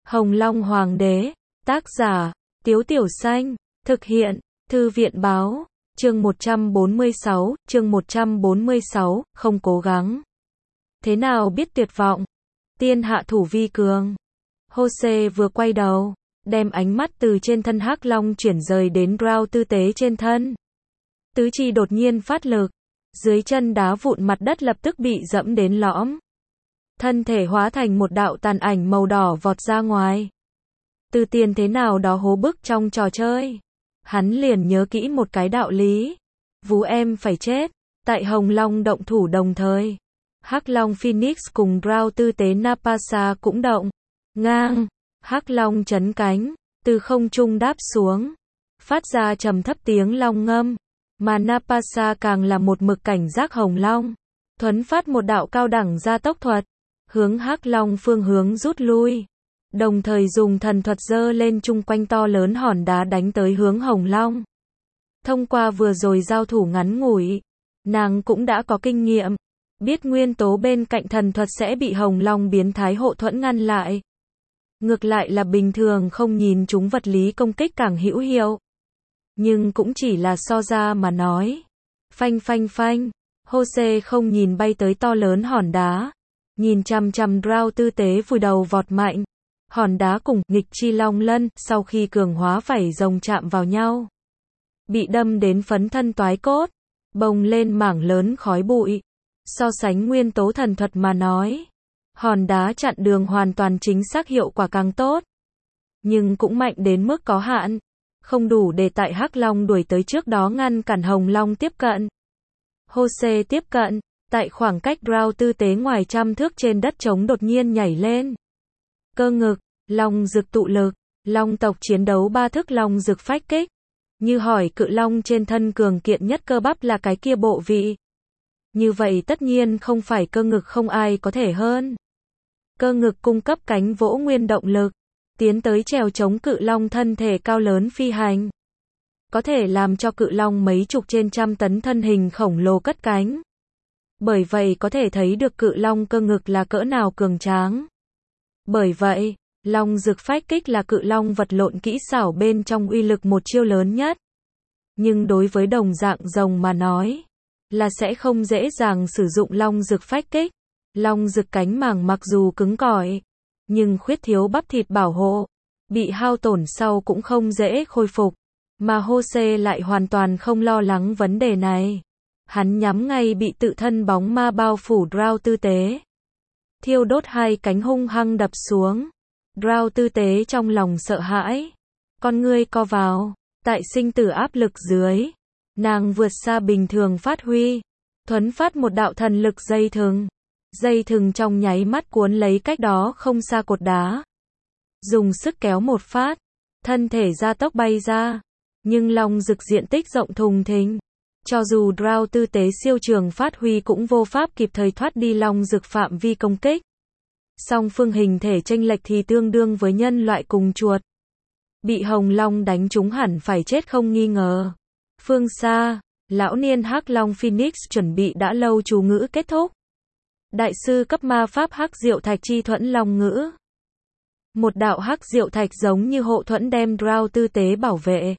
Hồng Long Hoàng đế, tác giả, Tiếu Tiểu Xanh, thực hiện, Thư viện báo, chương 146, không cố gắng. Thế nào biết tuyệt vọng? Tiên hạ thủ vi cường. Jose vừa quay đầu, đem ánh mắt từ trên thân Hắc Long chuyển rời đến Drow tư tế trên thân. Tứ chi đột nhiên phát lực, dưới chân đá vụn mặt đất lập tức bị dẫm đến lõm. Thân thể hóa thành một đạo tàn ảnh màu đỏ vọt ra ngoài. Từ tiền thế nào đó hố bức trong trò chơi. Hắn liền nhớ kỹ một cái đạo lý. Vú em phải chết. Tại Hồng Long động thủ đồng thời, Hắc Long Phoenix cùng Drow tư tế Napasa cũng động. Ngang, Hắc Long chấn cánh, từ không trung đáp xuống, phát ra trầm thấp tiếng long ngâm, mà Napasa càng là một mực cảnh giác Hồng Long, thuấn phát một đạo cao đẳng gia tốc thuật, hướng Hắc Long phương hướng rút lui, đồng thời dùng thần thuật giơ lên chung quanh to lớn hòn đá đánh tới hướng Hồng Long. Thông qua vừa rồi giao thủ ngắn ngủi, nàng cũng đã có kinh nghiệm, biết nguyên tố bên cạnh thần thuật sẽ bị Hồng Long biến thái hộ thuẫn ngăn lại. Ngược lại là bình thường không nhìn chúng vật lý công kích càng hữu hiệu. Nhưng cũng chỉ là so ra mà nói. Phanh phanh phanh, Jose không nhìn bay tới to lớn hòn đá. Nhìn chằm chằm Drow tư tế vùi đầu vọt mạnh. Hòn đá cùng nghịch chi long lân sau khi cường hóa vảy rồng chạm vào nhau. Bị đâm đến phấn thân toái cốt, bồng lên mảng lớn khói bụi. So sánh nguyên tố thần thuật mà nói, hòn đá chặn đường hoàn toàn chính xác hiệu quả càng tốt. Nhưng cũng mạnh đến mức có hạn, không đủ để tại Hắc Long đuổi tới trước đó ngăn cản Hồng Long tiếp cận. Jose tiếp cận, tại khoảng cách Drow tư tế ngoài trăm thước trên đất trống đột nhiên nhảy lên. Cơ ngực, long dực tụ lực, long tộc chiến đấu ba thức long dực phách kích. Như hỏi cự long trên thân cường kiện nhất cơ bắp là cái kia bộ vị. Như vậy tất nhiên không phải cơ ngực, không ai có thể hơn. Cơ ngực cung cấp cánh vỗ nguyên động lực, tiến tới trèo chống cự long thân thể cao lớn phi hành. Có thể làm cho cự long mấy chục trên trăm tấn thân hình khổng lồ cất cánh. Bởi vậy có thể thấy được cự long cơ ngực là cỡ nào cường tráng. Bởi vậy, long dực phách kích là cự long vật lộn kỹ xảo bên trong uy lực một chiêu lớn nhất. Nhưng đối với đồng dạng rồng mà nói, là sẽ không dễ dàng sử dụng long dực phách kích. Long dực cánh màng mặc dù cứng cỏi, nhưng khuyết thiếu bắp thịt bảo hộ, bị hao tổn sau cũng không dễ khôi phục, mà Jose lại hoàn toàn không lo lắng vấn đề này. Hắn nhắm ngay bị tự thân bóng ma bao phủ Drow tư tế. Thiêu đốt hai cánh hung hăng đập xuống. Drow tư tế trong lòng sợ hãi, con ngươi co vào, tại sinh tử áp lực dưới, nàng vượt xa bình thường phát huy, thuấn phát một đạo thần lực dây thừng. Dây thừng trong nháy mắt cuốn lấy cách đó không xa cột đá. Dùng sức kéo một phát, thân thể gia tốc bay ra. Nhưng long dực diện tích rộng thùng thình. Cho dù Drow tư tế siêu trường phát huy cũng vô pháp kịp thời thoát đi long dực phạm vi công kích. Song phương hình thể chênh lệch thì tương đương với nhân loại cùng chuột. Bị Hồng Long đánh trúng hẳn phải chết không nghi ngờ. Phương xa, lão niên Hắc Long Phoenix chuẩn bị đã lâu chú ngữ kết thúc. Đại sư cấp ma pháp Hắc Diệu Thạch chi thuẫn long ngữ. Một đạo Hắc Diệu Thạch giống như hộ thuẫn đem Drow tư tế bảo vệ.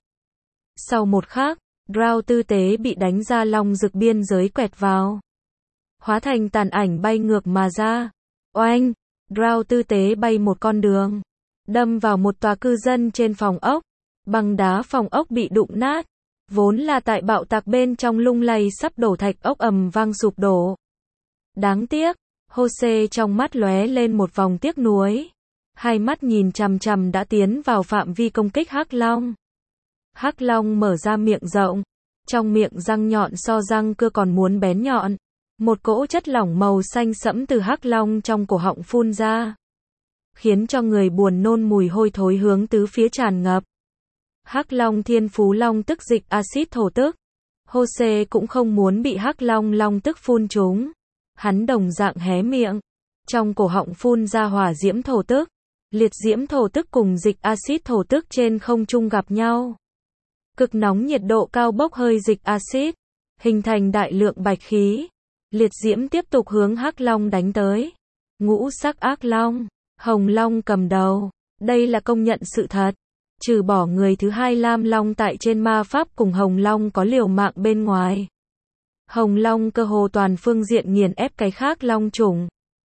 Sau một khắc, Drow tư tế bị đánh ra long dực biên giới quẹt vào. Hóa thành tàn ảnh bay ngược mà ra. Oanh! Drow tư tế bay một con đường. Đâm vào một tòa cư dân trên phòng ốc. Bằng đá phòng ốc bị đụng nát. Vốn là tại bạo tạc bên trong lung lay sắp đổ thạch ốc ầm vang sụp đổ. Đáng tiếc, Jose trong mắt lóe lên một vòng tiếc nuối. Hai mắt nhìn chằm chằm đã tiến vào phạm vi công kích Hắc Long. Hắc Long mở ra miệng rộng, trong miệng răng nhọn so răng cưa còn muốn bén nhọn. Một cỗ chất lỏng màu xanh sẫm từ Hắc Long trong cổ họng phun ra, khiến cho người buồn nôn mùi hôi thối hướng tứ phía tràn ngập. Hắc Long thiên phú long tức dịch axit thổ tức. Jose cũng không muốn bị Hắc Long long tức phun trúng. Hắn đồng dạng hé miệng, trong cổ họng phun ra hỏa diễm thổ tức. Liệt diễm thổ tức cùng dịch axit thổ tức trên không trung gặp nhau. Cực nóng nhiệt độ cao bốc hơi dịch axit, hình thành đại lượng bạch khí. Liệt diễm tiếp tục hướng Hắc Long đánh tới. Ngũ sắc ác long, Hồng Long cầm đầu, Đây là công nhận sự thật. Trừ bỏ người thứ hai Lam Long tại trên ma pháp cùng Hồng Long có liều mạng bên ngoài. Hồng Long cơ hồ toàn phương diện nghiền ép cái khác Long chủng.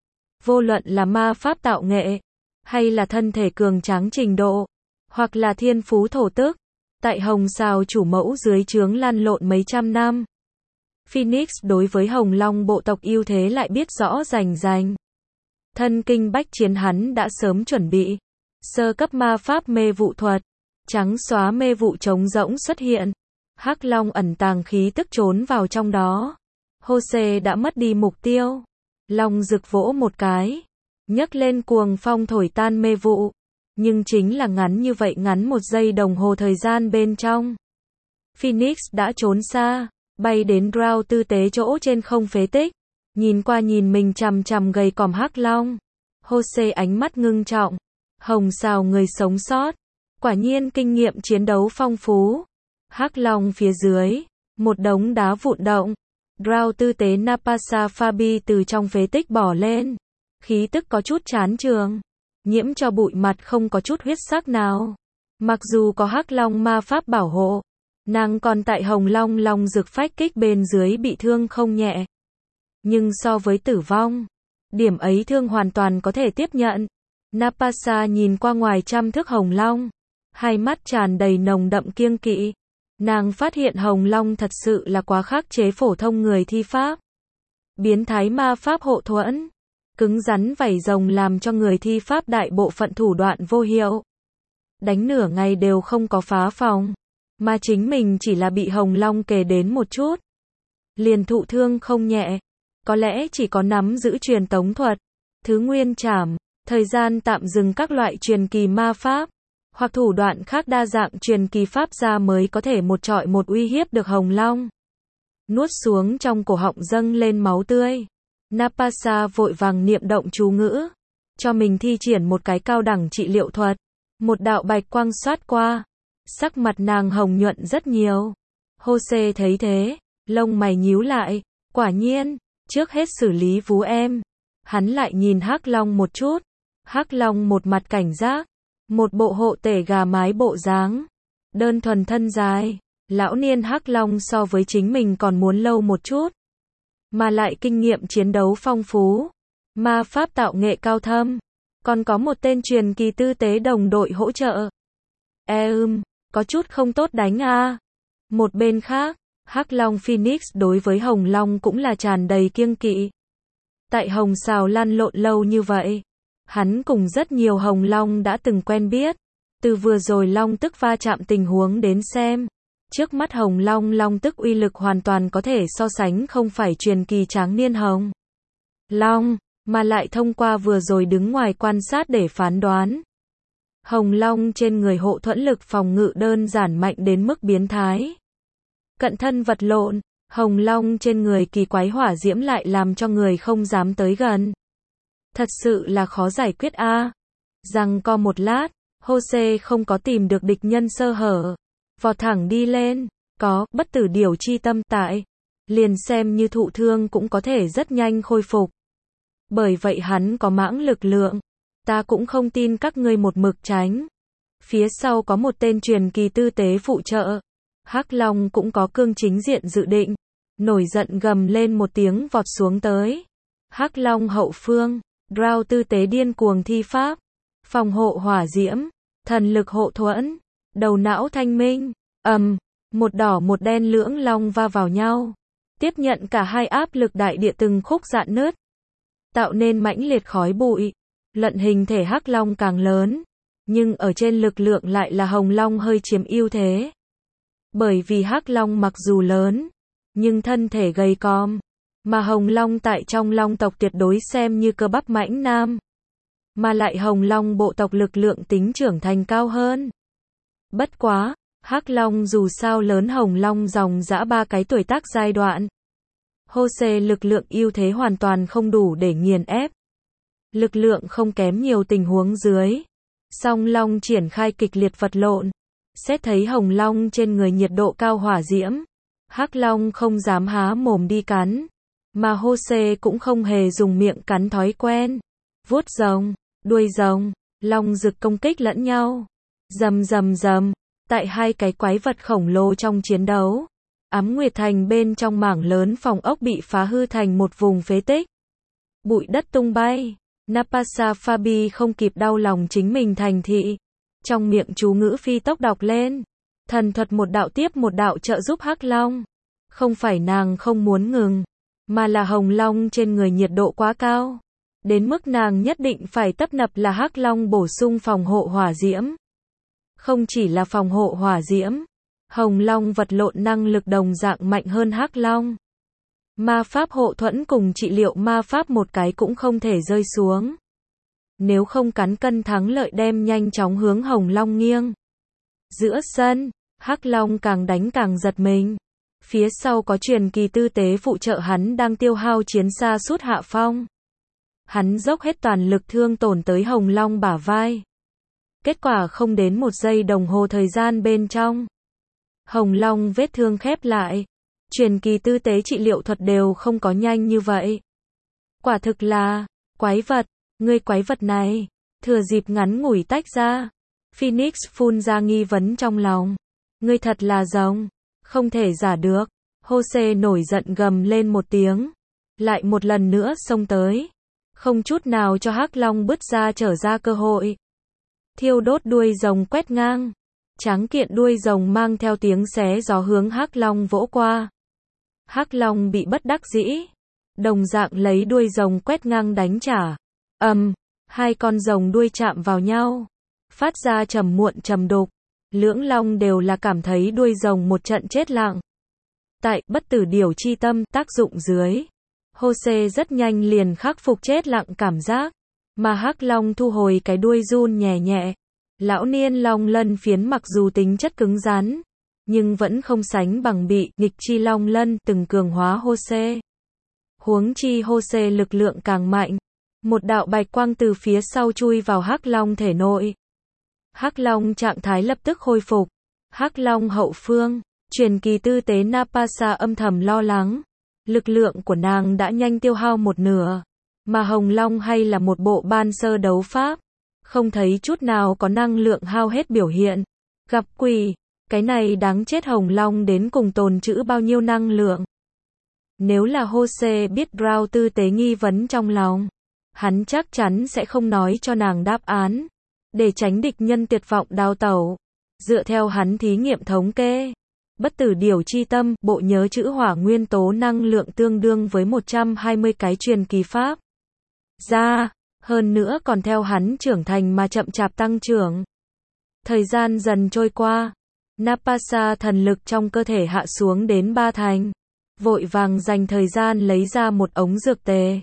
Vô luận là ma pháp tạo nghệ, hay là thân thể cường tráng trình độ, hoặc là thiên phú thổ tức, tại Hồng Sào chủ mẫu dưới trướng lăn lộn mấy trăm năm. Phoenix đối với Hồng Long bộ tộc ưu thế lại biết rõ rành rành. Thân kinh bách chiến hắn đã sớm chuẩn bị. Sơ cấp ma pháp mê vụ thuật, trắng xóa mê vụ trống rỗng xuất hiện. Hắc Long ẩn tàng khí tức trốn vào trong đó. Jose đã mất đi mục tiêu. Long rực vỗ một cái, nhấc lên cuồng phong thổi tan mê vụ. Nhưng chính là ngắn như vậy, ngắn 1 giây đồng hồ thời gian bên trong. Phoenix đã trốn xa, bay đến Drow tư tế chỗ trên không phế tích. Nhìn qua nhìn mình chằm chằm gầy còm Hắc Long. Jose ánh mắt ngưng trọng. Hồng Sào người sống sót. Quả nhiên kinh nghiệm chiến đấu phong phú. Hắc Long phía dưới, một đống đá vụn động. Drow tư tế Napasa Fabi từ trong phế tích bỏ lên. Khí tức có chút chán trường. Nhiễm cho bụi mặt không có chút huyết sắc nào. Mặc dù có Hắc Long ma pháp bảo hộ, nàng còn tại Hồng Long long rực phách kích bên dưới bị thương không nhẹ. Nhưng so với tử vong, điểm ấy thương hoàn toàn có thể tiếp nhận. Napasa nhìn qua ngoài trăm thước Hồng Long, hai mắt tràn đầy nồng đậm kiêng kỵ. Nàng phát hiện Hồng Long thật sự là quá khắc chế phổ thông người thi pháp. Biến thái ma pháp hộ thuẫn, cứng rắn vảy rồng làm cho người thi pháp đại bộ phận thủ đoạn vô hiệu. Đánh nửa ngày đều không có phá phòng, mà chính mình chỉ là bị Hồng Long kề đến một chút, liền thụ thương không nhẹ. Có lẽ chỉ có nắm giữ truyền tống thuật, thứ nguyên trảm, thời gian tạm dừng các loại truyền kỳ ma pháp, hoặc thủ đoạn khác đa dạng truyền kỳ pháp gia mới có thể một trọi một uy hiếp được Hồng Long. Nuốt xuống trong cổ họng dâng lên máu tươi. Napasa vội vàng niệm động chú ngữ, cho mình thi triển một cái cao đẳng trị liệu thuật. Một đạo bạch quang xoát qua, sắc mặt nàng hồng nhuận rất nhiều. Jose thấy thế, lông mày nhíu lại, quả nhiên, trước hết xử lý vú em. Hắn lại nhìn Hắc Long một chút. Hắc Long một mặt cảnh giác, một bộ hộ tể gà mái bộ dáng, đơn thuần thân dài. Lão niên Hắc Long so với chính mình còn muốn lâu một chút, mà lại kinh nghiệm chiến đấu phong phú, ma pháp tạo nghệ cao thâm, còn có một tên truyền kỳ tư tế đồng đội hỗ trợ. Có chút không tốt đánh a. Một bên khác, Hắc Long Phoenix đối với Hồng Long cũng là tràn đầy kiêng kỵ. Tại Hồng Sào lăn lộn lâu như vậy, hắn cùng rất nhiều Hồng Long đã từng quen biết. Từ vừa rồi Long tức va chạm tình huống đến xem, trước mắt Hồng Long Long tức uy lực hoàn toàn có thể so sánh không phải truyền kỳ tráng niên Hồng Long, mà lại thông qua vừa rồi đứng ngoài quan sát để phán đoán. Hồng Long trên người hộ thuẫn lực phòng ngự đơn giản mạnh đến mức biến thái. Cận thân vật lộn, Hồng Long trên người kỳ quái hỏa diễm lại làm cho người không dám tới gần. Thật sự là khó giải quyết a. Giằng co một lát, Jose không có tìm được địch nhân sơ hở, vọt thẳng đi lên, có bất tử điều chi tâm tại, liền xem như thụ thương cũng có thể rất nhanh khôi phục. Bởi vậy hắn có mãng lực lượng, ta cũng không tin các ngươi một mực tránh. Phía sau có một tên truyền kỳ tư tế phụ trợ. Hắc Long cũng có cương chính diện dự định, nổi giận gầm lên một tiếng vọt xuống tới. Hắc Long hậu phương, Drow tư tế điên cuồng thi pháp, phòng hộ hỏa diễm, thần lực hộ thuẫn, đầu não thanh minh, một đỏ một đen lưỡng long va vào nhau, tiếp nhận cả hai áp lực đại địa từng khúc rạn nứt, tạo nên mãnh liệt khói bụi. Lận hình thể Hắc Long càng lớn, nhưng ở trên lực lượng lại là Hồng Long hơi chiếm ưu thế. Bởi vì Hắc Long mặc dù lớn, nhưng thân thể gầy còm, mà Hồng Long tại trong Long tộc tuyệt đối xem như cơ bắp mãnh nam. Mà lại Hồng Long bộ tộc lực lượng tính trưởng thành cao hơn. Bất quá, Hắc Long dù sao lớn Hồng Long dòng dã 3 cái tuổi tác giai đoạn. Jose lực lượng ưu thế hoàn toàn không đủ để nghiền ép. Lực lượng không kém nhiều tình huống dưới. Song Long triển khai kịch liệt vật lộn. Xét thấy Hồng Long trên người nhiệt độ cao hỏa diễm, Hắc Long không dám há mồm đi cắn, mà Jose cũng không hề dùng miệng cắn thói quen. Vuốt rồng, đuôi rồng, long rực công kích lẫn nhau. Rầm rầm rầm, tại hai cái quái vật khổng lồ trong chiến đấu. Ám Nguyệt Thành bên trong mảng lớn phòng ốc bị phá hư thành một vùng phế tích. Bụi đất tung bay. Napasa Fabi không kịp đau lòng chính mình thành thị. Trong miệng chú ngữ phi tốc đọc lên. Thần thuật một đạo tiếp một đạo trợ giúp Hắc Long. Không phải nàng không muốn ngừng, mà là Hồng Long trên người nhiệt độ quá cao. Đến mức nàng nhất định phải tấp nập là Hắc Long bổ sung phòng hộ hỏa diễm. Không chỉ là phòng hộ hỏa diễm, Hồng Long vật lộn năng lực đồng dạng mạnh hơn Hắc Long. Ma pháp hộ thuẫn cùng trị liệu ma pháp một cái cũng không thể rơi xuống. Nếu không cán cân thắng lợi đem nhanh chóng hướng Hồng Long nghiêng. Giữa sân, Hắc Long càng đánh càng giật mình. Phía sau có truyền kỳ tư tế phụ trợ hắn đang tiêu hao chiến xa sút hạ phong. Hắn dốc hết toàn lực thương tổn tới Hồng Long bả vai. Kết quả không đến 1 giây đồng hồ thời gian bên trong. Hồng Long vết thương khép lại. Truyền kỳ tư tế trị liệu thuật đều không có nhanh như vậy. Quả thực là, quái vật, ngươi quái vật này, thừa dịp ngắn ngủi tách ra. Phoenix phun ra nghi vấn trong lòng. Ngươi thật là rồng, không thể giả được. Jose nổi giận gầm lên một tiếng. Lại một lần nữa xông tới. Không chút nào cho Hắc Long bứt ra trở ra cơ hội. Thiêu đốt đuôi rồng quét ngang. Tráng kiện đuôi rồng mang theo tiếng xé gió hướng Hắc Long vỗ qua. Hắc Long bị bất đắc dĩ. Đồng dạng lấy đuôi rồng quét ngang đánh trả. Hai con rồng đuôi chạm vào nhau. Phát ra trầm muộn trầm đục. Lưỡng long đều là cảm thấy đuôi rồng một trận chết lặng. Tại bất tử điểu chi tâm tác dụng dưới, Jose rất nhanh liền khắc phục chết lặng cảm giác. Mà Hắc Long thu hồi cái đuôi run nhẹ nhẹ. Lão niên long lân phiến mặc dù tính chất cứng rắn, nhưng vẫn không sánh bằng bị nghịch chi long lân từng cường hóa Jose. Huống chi Jose lực lượng càng mạnh. Một đạo bạch quang từ phía sau chui vào Hắc Long thể nội. Hắc Long trạng thái lập tức khôi phục. Hắc Long hậu phương, truyền kỳ tư tế Napasa âm thầm lo lắng. Lực lượng của nàng đã nhanh tiêu hao một nửa. Mà Hồng Long hay là một bộ ban sơ đấu pháp. Không thấy chút nào có năng lượng hao hết biểu hiện. Gặp quỷ, cái này đáng chết. Hồng Long đến cùng tồn trữ bao nhiêu năng lượng. Nếu là Jose biết Brown tư tế nghi vấn trong lòng, hắn chắc chắn sẽ không nói cho nàng đáp án. Để tránh địch nhân tuyệt vọng đào tẩu. Dựa theo hắn thí nghiệm thống kê, bất tử điểu chi tâm, bộ nhớ trữ hỏa nguyên tố năng lượng tương đương với 120 cái truyền kỳ pháp. Hơn nữa còn theo hắn trưởng thành mà chậm chạp tăng trưởng. Thời gian dần trôi qua, Napasa thần lực trong cơ thể hạ xuống đến 3 thành. Vội vàng dành thời gian lấy ra một ống dược tề.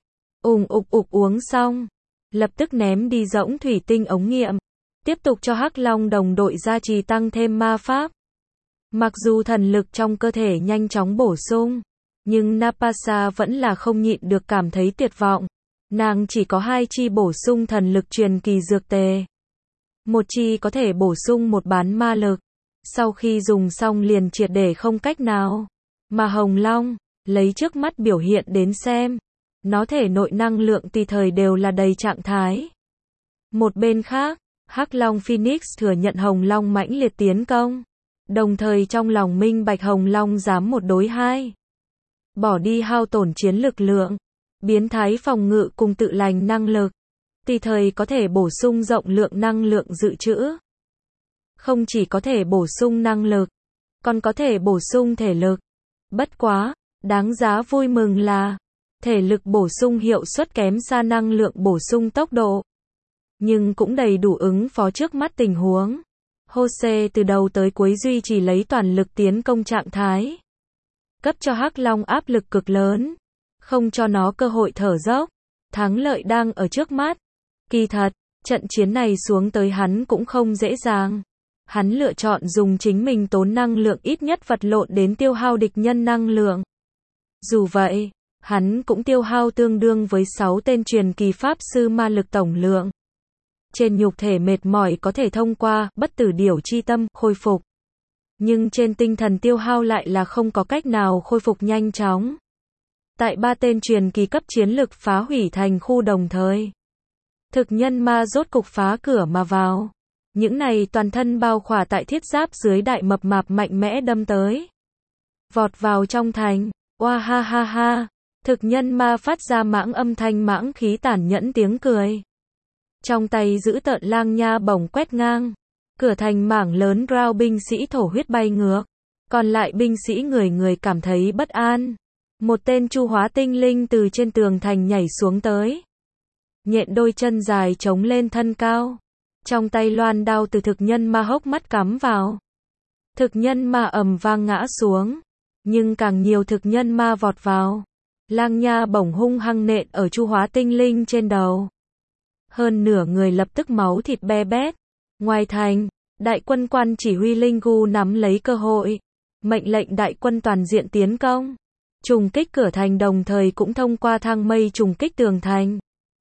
Uống xong. Lập tức ném đi rỗng thủy tinh ống nghiệm. Tiếp tục cho Hắc Long đồng đội gia trì tăng thêm ma pháp. Mặc dù thần lực trong cơ thể nhanh chóng bổ sung, nhưng Napasa vẫn là không nhịn được cảm thấy tuyệt vọng. Nàng chỉ có 2 chi bổ sung thần lực truyền kỳ dược tề. Một chi có thể bổ sung một bán ma lực. Sau khi dùng xong liền triệt để không cách nào. Mà Hồng Long, lấy trước mắt biểu hiện đến xem, nó thể nội năng lượng tùy thời đều là đầy trạng thái. Một bên khác, Hắc Long Phoenix thừa nhận Hồng Long mãnh liệt tiến công. Đồng thời trong lòng minh bạch Hồng Long dám 1 đối 2. Bỏ đi hao tổn chiến lực lượng. Biến thái phòng ngự cùng tự lành năng lực. Tùy thời có thể bổ sung rộng lượng năng lượng dự trữ. Không chỉ có thể bổ sung năng lực, còn có thể bổ sung thể lực. Bất quá, đáng giá vui mừng là, thể lực bổ sung hiệu suất kém xa năng lượng bổ sung tốc độ. Nhưng cũng đầy đủ ứng phó trước mắt tình huống. Jose từ đầu tới cuối duy trì lấy toàn lực tiến công trạng thái. Cấp cho Hắc Long áp lực cực lớn. Không cho nó cơ hội thở dốc. Thắng lợi đang ở trước mắt. Kỳ thật, trận chiến này xuống tới hắn cũng không dễ dàng. Hắn lựa chọn dùng chính mình tốn năng lượng ít nhất vật lộn đến tiêu hao địch nhân năng lượng. Dù vậy, hắn cũng tiêu hao tương đương với 6 tên truyền kỳ pháp sư ma lực tổng lượng. Trên nhục thể mệt mỏi có thể thông qua bất tử điểu chi tâm khôi phục. Nhưng trên tinh thần tiêu hao lại là không có cách nào khôi phục nhanh chóng. Tại 3 tên truyền kỳ cấp chiến lực phá hủy thành khu đồng thời. Thực nhân ma rốt cục phá cửa mà vào. Những này toàn thân bao khỏa tại thiết giáp dưới đại mập mạp mạnh mẽ đâm tới. Vọt vào trong thành. Oa ha ha ha. Thực nhân ma phát ra mãng âm thanh mãng khí tàn nhẫn tiếng cười. Trong tay giữ tợn lang nha bổng quét ngang. Cửa thành mảng lớn rao binh sĩ thổ huyết bay ngược. Còn lại binh sĩ người người cảm thấy bất an. Một tên chu hóa tinh linh từ trên tường thành nhảy xuống tới. Nhện đôi chân dài chống lên thân cao. Trong tay loan đao từ thực nhân ma hốc mắt cắm vào. Thực nhân ma ầm vang ngã xuống. Nhưng càng nhiều thực nhân ma vọt vào. Lang nha bổng hung hăng nện ở chu hóa tinh linh trên đầu. Hơn nửa người lập tức máu thịt be bét. Ngoài thành, đại quân quan chỉ huy Linh Gu nắm lấy cơ hội. Mệnh lệnh đại quân toàn diện tiến công. Trùng kích cửa thành đồng thời cũng thông qua thang mây trùng kích tường thành.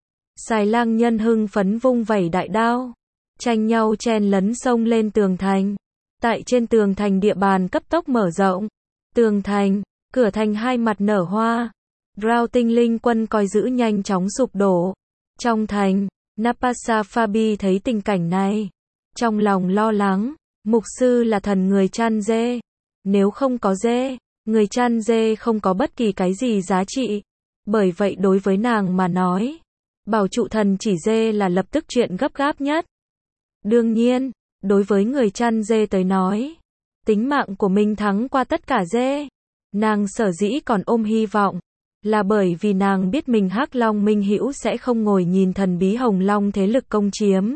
Xài lang nhân hưng phấn vung vẩy đại đao. Tranh nhau chen lấn sông lên tường thành. Tại trên tường thành địa bàn cấp tốc mở rộng. Tường thành, cửa thành hai mặt nở hoa. Rao tinh linh quân coi giữ nhanh chóng sụp đổ. Trong thành, Napasa Fabi thấy tình cảnh này. Trong lòng lo lắng, mục sư là thần người chăn dê. Nếu không có dê, người chăn dê không có bất kỳ cái gì giá trị. Bởi vậy đối với nàng mà nói, bảo trụ thần chỉ dê là lập tức chuyện gấp gáp nhất. Đương nhiên, đối với người chăn dê tới nói, tính mạng của mình thắng qua tất cả dê. Nàng sở dĩ còn ôm hy vọng, là bởi vì nàng biết mình Hắc Long Minh Hữu sẽ không ngồi nhìn thần bí Hồng Long thế lực công chiếm.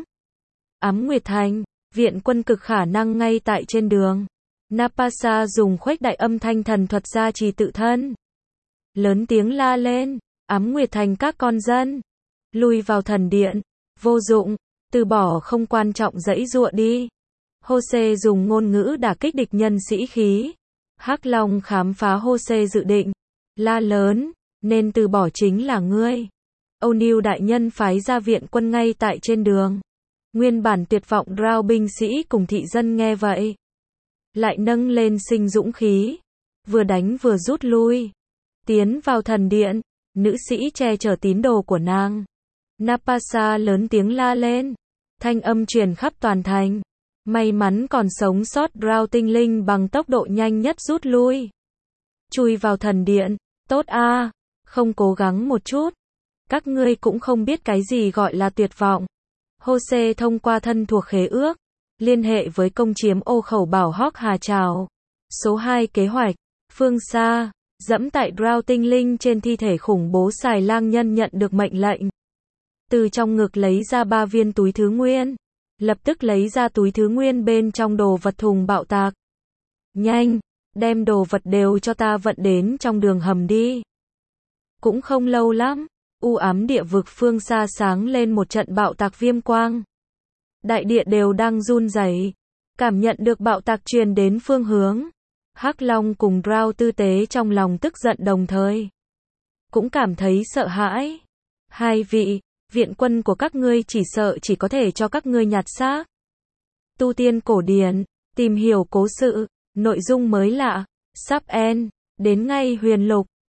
Ám Nguyệt Thành, viện quân cực khả năng ngay tại trên đường. Napasa dùng khuếch đại âm thanh thần thuật gia trì tự thân. Lớn tiếng la lên, Ám Nguyệt Thành các con dân. Lùi vào thần điện, vô dụng, từ bỏ không quan trọng dãy dụa đi. Hosea dùng ngôn ngữ đả kích địch nhân sĩ khí. Hắc Long khám phá Hosea dự định. La lớn, nên từ bỏ chính là ngươi. O'Neil đại nhân phái ra viện quân ngay tại trên đường. Nguyên bản tuyệt vọng rao binh sĩ cùng thị dân nghe vậy. Lại nâng lên sinh dũng khí. Vừa đánh vừa rút lui. Tiến vào thần điện, nữ sĩ che chở tín đồ của nàng. Napasa lớn tiếng la lên. Thanh âm truyền khắp toàn thành. May mắn còn sống sót rao tinh linh bằng tốc độ nhanh nhất rút lui. Chui vào thần điện. Tốt a, không cố gắng một chút. Các ngươi cũng không biết cái gì gọi là tuyệt vọng. Hosea thông qua thân thuộc khế ước. Liên hệ với công chiếm ô khẩu bảo Hawk Hà Trào. Số 2 kế hoạch. Phương xa, dẫm tại rao tinh linh trên thi thể khủng bố xài lang nhân nhận được mệnh lệnh. Từ trong ngực lấy ra 3 viên túi thứ nguyên. Lập tức lấy ra túi thứ nguyên bên trong đồ vật thùng bạo tạc. Nhanh, đem đồ vật đều cho ta vận đến trong đường hầm đi. Cũng không lâu lắm, u ám địa vực phương xa sáng lên một trận bạo tạc viêm quang. Đại địa đều đang run rẩy, cảm nhận được bạo tạc truyền đến phương hướng. Hắc Long cùng Drow tư tế trong lòng tức giận đồng thời. Cũng cảm thấy sợ hãi. Hai vị, viện quân của các ngươi chỉ sợ chỉ có thể cho các ngươi nhặt xác. Tu tiên cổ điển, tìm hiểu cố sự, nội dung mới lạ, sắp end, đến ngay huyền lục.